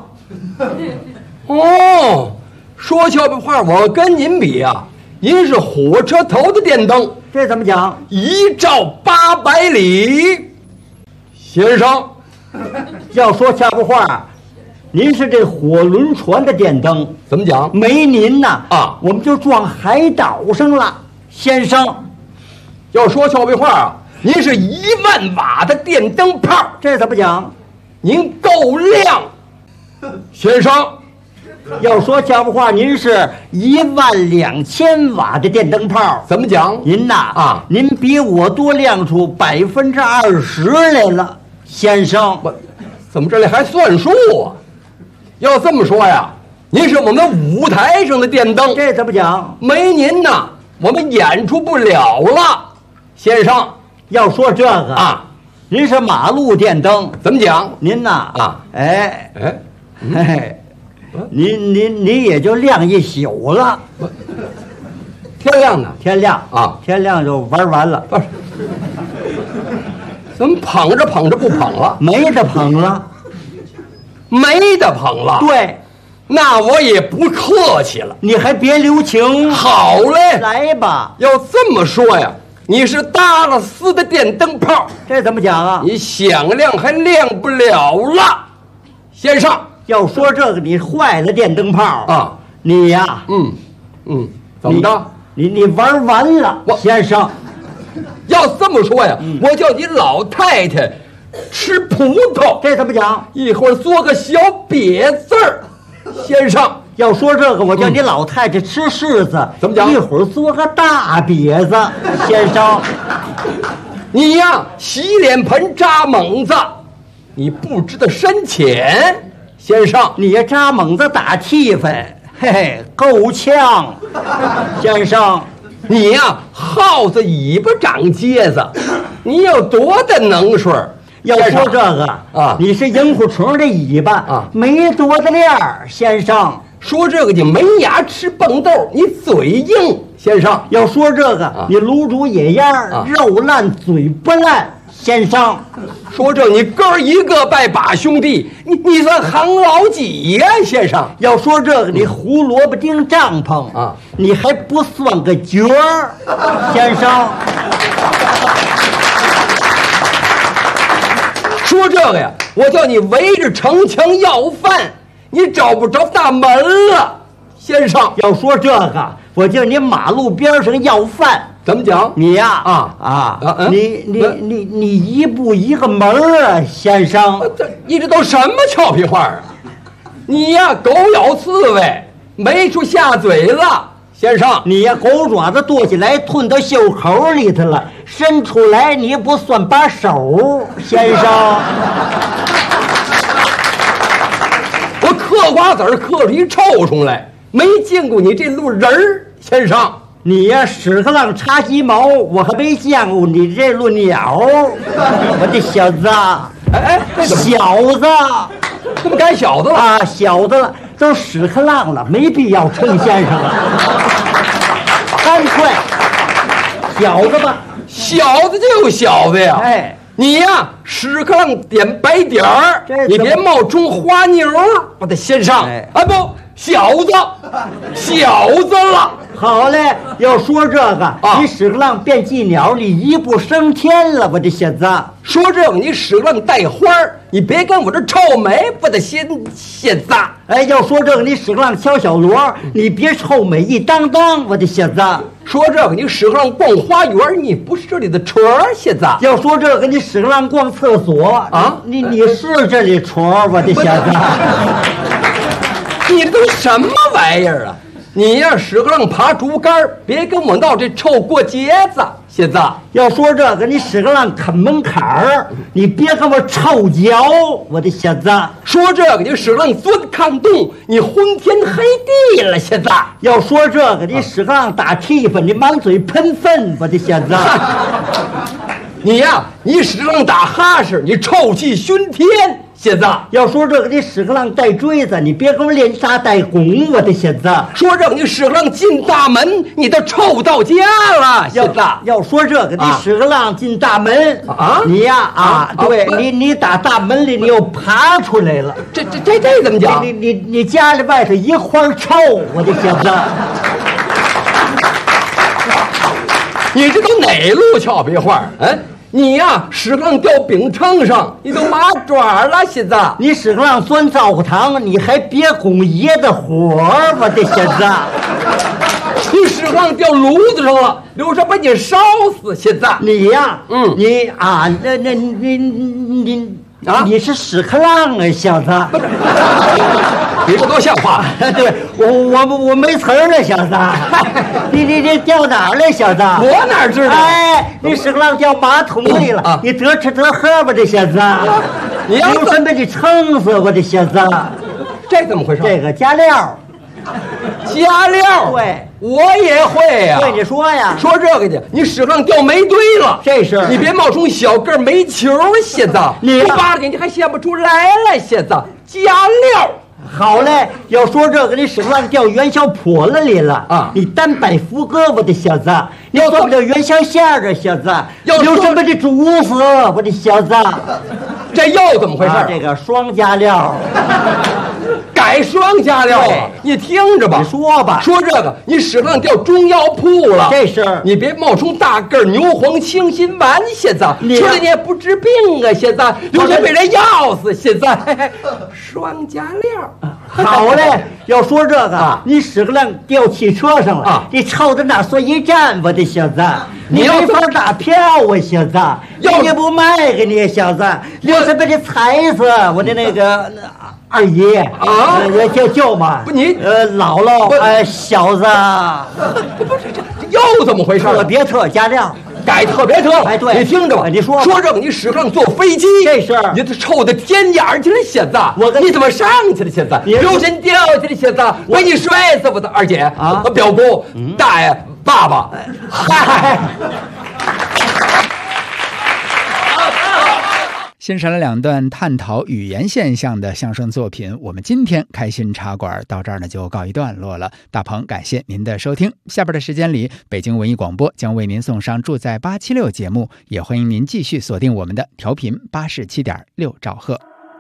哦，说俏话，我跟您比啊，您是火车头的电灯， 这怎么讲？ 一照800里。先生， 要说俏话，您是这火轮船的电灯， 怎么讲？ 没您呐啊， 我们就撞海岛上了。先生， 要说俏皮话啊，您是1万瓦的电灯泡， 这怎么讲？ 您够亮。先生， 要说俏皮话，您是12000瓦的电灯泡， 怎么讲？ 您呐啊， 您比我多亮出20%来了，先生。 怎么这里还算数啊？要这么说呀，您是我们舞台上的电灯， 这怎么讲？ 没您呐，我们演出不了了。先生， 要说这个啊， 您是马路电灯， 怎么讲？ 您呐啊， 哎，您也就亮一宿了。 天亮呢？ 天亮啊， 天亮就玩完了。 不是，怎么捧着捧着不捧了？ 没得捧了， 没得捧了。 对， 那我也不客气了， 你还别留情。 好嘞， 来吧。 要这么说呀，你是搭了丝的电灯泡， 这怎么讲啊？ 你想亮还亮不了了，先生。 要说这个，你坏了电灯泡啊！ 你呀， 怎么着？ 你玩完了，先生。 要这么说呀，我叫你老太太吃葡萄， 这怎么讲？ 一会儿做个小瘪字儿，先生。 要说这个，我叫你老太太吃柿子， 怎么讲？ 一会儿做个大瘪子，先生。 你呀，洗脸盆扎猛子，你不知道深浅。先生， 你呀扎猛子打气氛，嘿嘿，够呛。先生， 你呀耗子尾巴长疖子，你有多大能水？ 要说这个啊， 你是萤火虫的尾巴啊， 没多大亮。先生， 说这个你没牙吃蹦豆，你嘴硬。先生， 要说这个你卤煮野鸭，肉烂嘴不烂。先生， 说这你哥一个拜把兄弟，你算行老几呀？先生， 要说这个你胡萝卜丁帐篷啊， 你还不算个角儿。先生， 说这个呀，我叫你围着城墙要饭，你找不着大门了。先生， 要说这个，我叫你马路边上要饭。 怎么讲？ 你呀，你一步一个门啊，先生。 你这都什么俏皮话啊？你呀，狗咬刺猬，没处下嘴了，先生。 你呀，狗爪子剁起来吞到袖口里头了，伸出来你也不算把手，先生。 我嗑瓜子嗑出一臭虫来，没见过你这路人儿，先生。 你呀，屎壳郎插鸡毛，我还没见过你这路鸟。我的小子，小子， 怎么改小子了啊？小子了，都屎壳郎了，没必要称先生了。干脆小子吧， 小子就有小子呀。 哎， 你呀，屎壳郎点白点儿，你别冒充花牛，我的先生。啊不，小子了。 好嘞，要说这个，你屎壳郎变寄鸟，你一步升天了，我的小子。 说这个，你屎壳郎带花儿，你别跟我这臭美，我的先子。 哎，要说这个，你屎壳郎敲小锣，你别臭美一当当，我的小子。 说这个，你屎壳郎逛花园，你不是这里的雏儿，小子。 要说这个，你屎壳郎逛厕所啊，你是这里雏儿，我的小子。 你这都什么玩意儿啊？ 你呀，屎壳郎爬竹竿，别跟我闹这臭过节子。小子， 要说这个，你屎壳郎啃门槛儿，你别跟我臭脚，我的小子。 说这个，你屎壳郎钻炕洞，你昏天黑地了。小子， 要说这个，你屎壳郎打气氛，你满嘴喷粪，我的小子。 你呀，你屎壳郎打哈士，你臭气熏天。小子， 要说这个，你屎壳郎带锥子，你别跟我连杀带拱，我的小子。 说这个，你屎壳郎进大门，你都臭到家了。小子， 要说这个，你屎壳郎进大门啊， 你呀对你打大门里，你又爬出来了。 这怎么讲？ 你家里外头一块臭，我的小子。 你这都哪路俏皮话？你呀，屎壳郎掉饼铛上，你都麻爪了，小子。 你屎壳郎钻灶火堂，你还别拱爷的火，我的小子。 你屎壳郎掉炉子上了，留着把你烧死，小子。 你呀，你啊，你是屎壳郎啊，小子。 你这多像话！ 对，我没词儿了，小子。你掉哪儿了，小子？ 我哪知道？ 哎，你屎壳郎掉马桶里了，你得吃得喝吧，这小子。你要准备你撑死我的小子。 这怎么回事？ 这个加料。 加料？ 对， 我也会呀。 对，你说呀。 说这个去，你屎壳郎掉煤堆了， 这是你别冒充小个煤球，小子。你扒拉你还显不出来了，小子。加料。 好嘞，要说这个，你屎壳郎掉元宵笸箩里了啊！你单摆福哥，我的小子，你做不了元宵馅儿的小子，有什么的煮死我的小子？ 这又怎么回事？ 这个双加料， 改双加料啊！你听着吧， 你说吧， 说这个，你屎壳郎掉中药铺了， 这是你别冒充大个牛黄清心丸，现在吃了你也不治病啊！现在留下被人要死，现在双加料。 好嘞，要说这个，你屎壳郎掉汽车上了，你臭的哪算一站，我的小子，你没法打票啊，小子，人家不卖给你，小子，留下被你踩死，我的那个二爷啊，叫嘛？ 不，你姥姥，小子， 不是这又怎么回事？ 特别特加料。 改特别特， 哎，对， 你听着吧， 你说这个，你屎壳郎坐飞机， 这是你这臭的天眼儿去了，小子，你怎么上去了，小子？留神掉下去了，小子，把你摔死！我的二姐啊，表姑、大爷、爸爸，嗨。 欣赏了2段探讨语言现象的相声作品，我们今天开心茶馆到这儿呢就告一段落了。大鹏感谢您的收听，下边的时间里，北京文艺广播将为您送上住在876节目，也欢迎您继续锁定我们的调频87.6兆赫。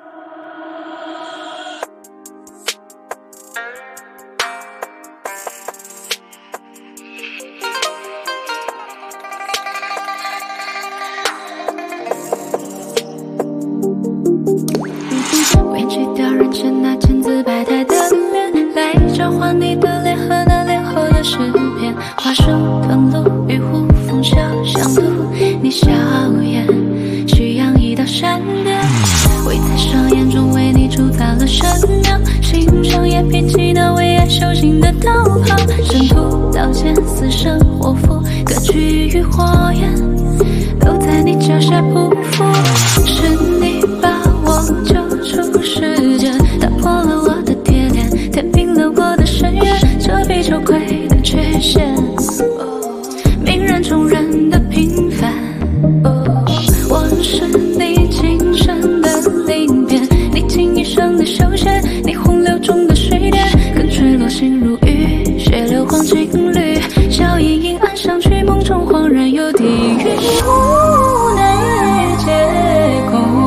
你的脸和那脸后的诗篇，花树藤路与湖风小相图，你笑颜徐扬一道闪电，我在双眼中为你铸造了神庙，心上也编辑那为爱修行的道袍，神徒刀剑死生活符，各居于火焰，留在你脚下匍匐，是你把我救出世间，打破了我的铁链，填平了我的深渊，遮蔽羞愧的缺陷，泯然众人的平凡，我是你今生的鳞片，你倾一生的修仙，你洪流中的水点，跟坠落心如雨，血流黄金缕，笑盈盈暗香去，梦中恍然有地狱，无奈皆空。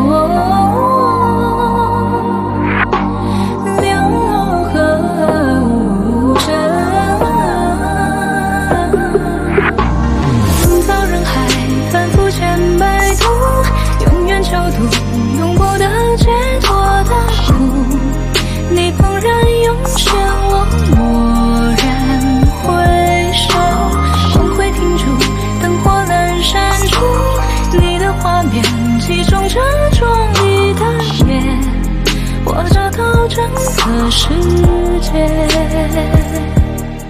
永不得解脱的苦，你怦然涌现，我蓦然回首，光辉停住，灯火阑珊处，你的画面集中着壮丽的夜，我找到整个世界。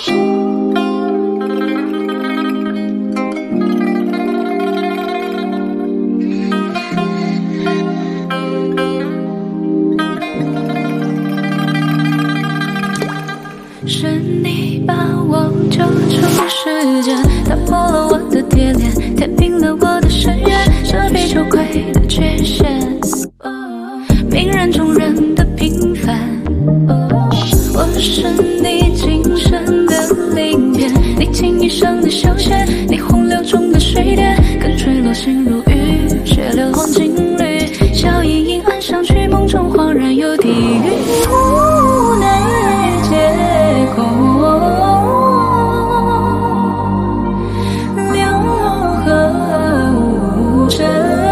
是你把我救出世界，打破了我的铁链，填平了我的深渊，遮蔽羞愧的缺陷，名人中人的平凡。我是你今生的鳞片，你情意上的小线，你洪流中的水点，跟坠落心如雨，血流黄金缕，笑盈盈岸上去，梦中恍然有地狱，无奈借口，流河无声，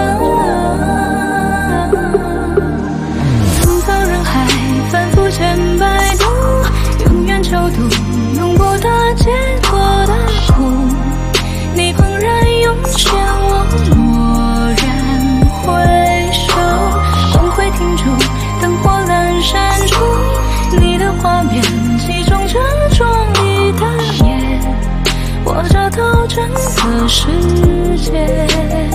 层层人海反复千百度，永远囚徒永不得解脱的苦，你怦然涌现，我蓦然回首，光辉停住，灯火阑珊处，你的画面其中这壮丽的夜，我找到整个世界。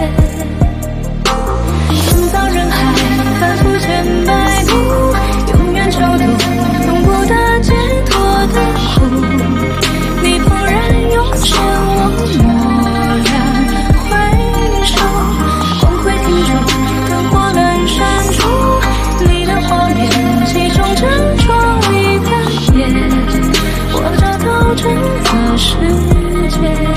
层层人海反复千百度，永远囚徒永不得解脱的苦，你怦然涌现，我蓦然回首，光辉停住，灯火阑珊处，你的画面其中这壮丽的夜，我找到整个世界。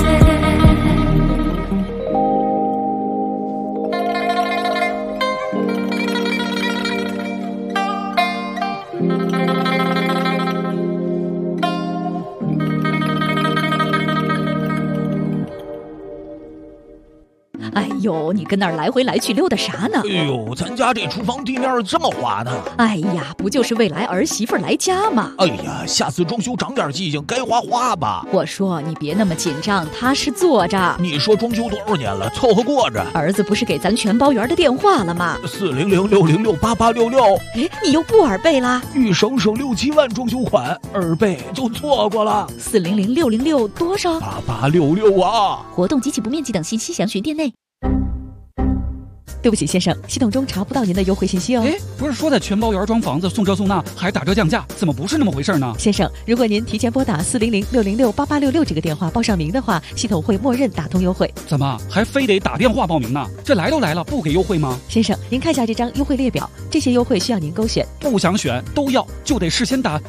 哎呦，你跟那儿来回来去溜达啥呢？ 哎呦，咱家这厨房地面这么滑呢。 哎呀，不就是未来儿媳妇来家吗？ 哎呀，下次装修长点记性，该花花吧。 我说你别那么紧张，踏实坐着。 你说装修多少年了，凑合过着。 儿子不是给咱全包园的电话了吗 ？400-606-8866。 哎，你又不耳背啦？ 欲省6-7万装修款，耳背就错过了。 400-606多少 ？8866啊！ 活动及其不面积等信息详询店内。对不起，先生，系统中查不到您的优惠信息哦。 哎，不是说在全包园装房子送这送那还打折降价，怎么不是那么回事呢？ 先生，如果您提前拨打400-606-8866这个电话报上名的话，系统会默认打通优惠。 怎么还非得打电话报名呢？这来都来了，不给优惠吗？ 先生，您看下这张优惠列表，这些优惠需要您勾选。 不想选都要，就得事先打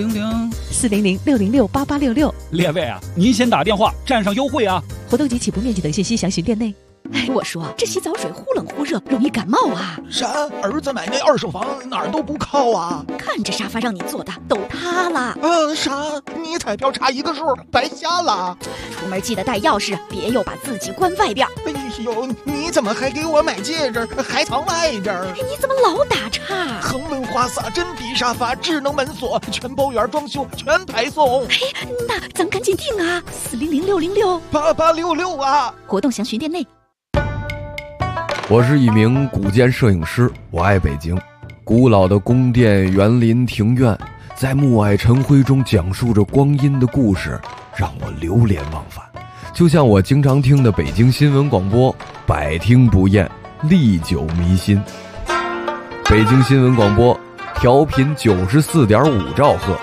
400-606-8866。 列位啊，您先打电话占上优惠啊！ 活动及起步面积等信息详询店内。哎，我说这洗澡水忽冷忽热，容易感冒啊！ 啥？儿子买那二手房哪儿都不靠啊！ 看这沙发让你坐的都塌了。 啥？你彩票差一个数，白瞎了。 出门记得带钥匙，别又把自己关外边。 哎呦，你怎么还给我买戒指，还藏外边？ 你怎么老打岔？ 恒润花洒、真皮沙发、智能门锁，全包园装修，全排送。 哎，那咱赶紧定啊！400-606-8866 啊！ 活动详询店内。 我是一名古建摄影师，我爱北京。古老的宫殿、园林、庭院，在暮霭晨辉中讲述着光阴的故事，让我流连忘返。就像我经常听的北京新闻广播，百听不厌，历久弥新。北京新闻广播调频94.5兆赫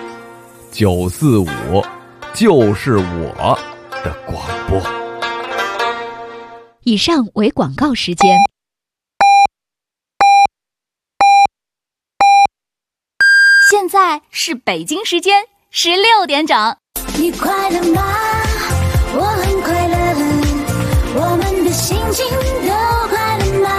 ，945就是我的广播。 以上为广告时间。 现在是北京时间16点整。 你快乐吗？我很快乐，我们的心情都快乐吗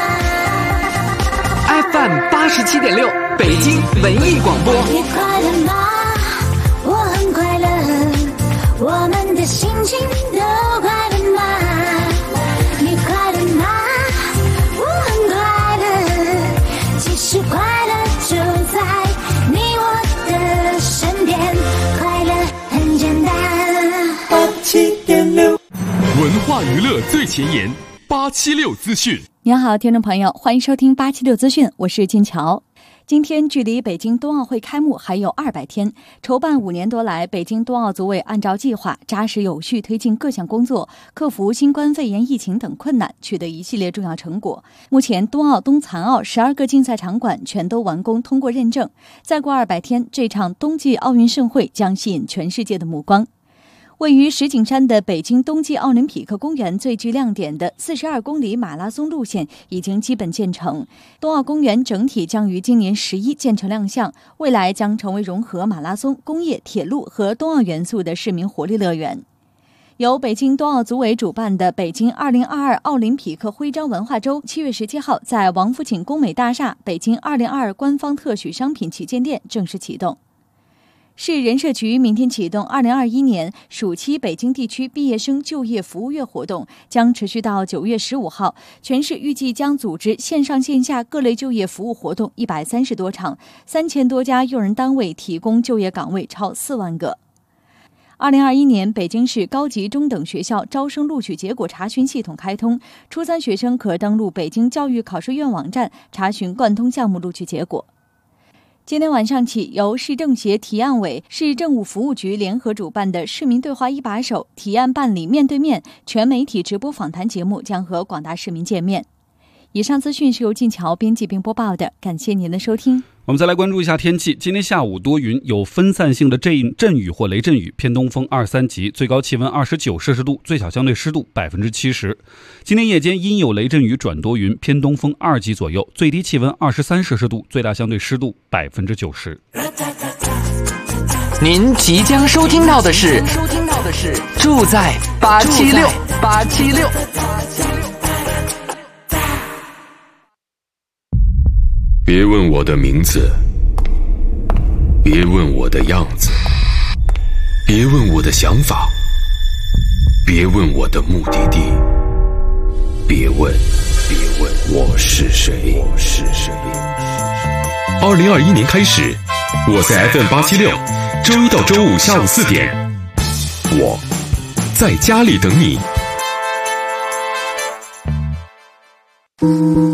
？FM 87.6，北京文艺广播。 你快乐吗？我很快乐，我们的心情都快乐吗？你快乐吗？我很快乐，其实快乐就在你我的身边，快乐很简单。 87.6，文化娱乐最前沿，876资讯。 您好，听众朋友，欢迎收听876资讯，我是金乔。 今天距离北京冬奥会开幕还有200天，筹办5年多来，北京冬奥组委按照计划扎实有序推进各项工作，克服新冠肺炎疫情等困难，取得一系列重要成果。目前，冬奥、冬残奥12个竞赛场馆全都完工通过认证。再过200天，这场冬季奥运盛会将吸引全世界的目光。位于石景山的北京冬季奥林匹克公园最具亮点的42公里马拉松路线已经基本建成。冬奥公园整体将于今年11建成亮相，未来将成为融合马拉松、工业、铁路和冬奥元素的市民活力乐园。由北京冬奥组委主办的北京2022奥林匹克徽章文化周7月17号在王府井工美大厦北京2022官方特许商品旗舰店正式启动。市人社局明天启动2021年暑期北京地区毕业生就业服务月活动，将持续到9月15号。全市预计将组织线上线下各类就业服务活动130多场，3000多家用人单位提供就业岗位超4万个。2021年，北京市高级中等学校招生录取结果查询系统开通，初3学生可登录北京教育考试院网站查询贯通项目录取结果。今天晚上起，由市政协提案委、市政务服务局联合主办的市民对话一把手提案办理面对面全媒体直播访谈节目将和广大市民见面。以上资讯是由静桥编辑并播报的，感谢您的收听。 我们再来关注一下天气。今天下午多云，有分散性的阵雨或雷阵雨，偏东风2、3级，最高气温29摄氏度，最小相对湿度70%。今天夜间阴有雷阵雨转多云，偏东风2级左右，最低气温23摄氏度，最大相对湿度90%。 您即将收听到的是住在876。 别问我的名字，别问我的样子，别问我的想法，别问我的目的地，别问我是谁。2021年开始，我在 FM876，周一到周五下午4点，我在家里等你。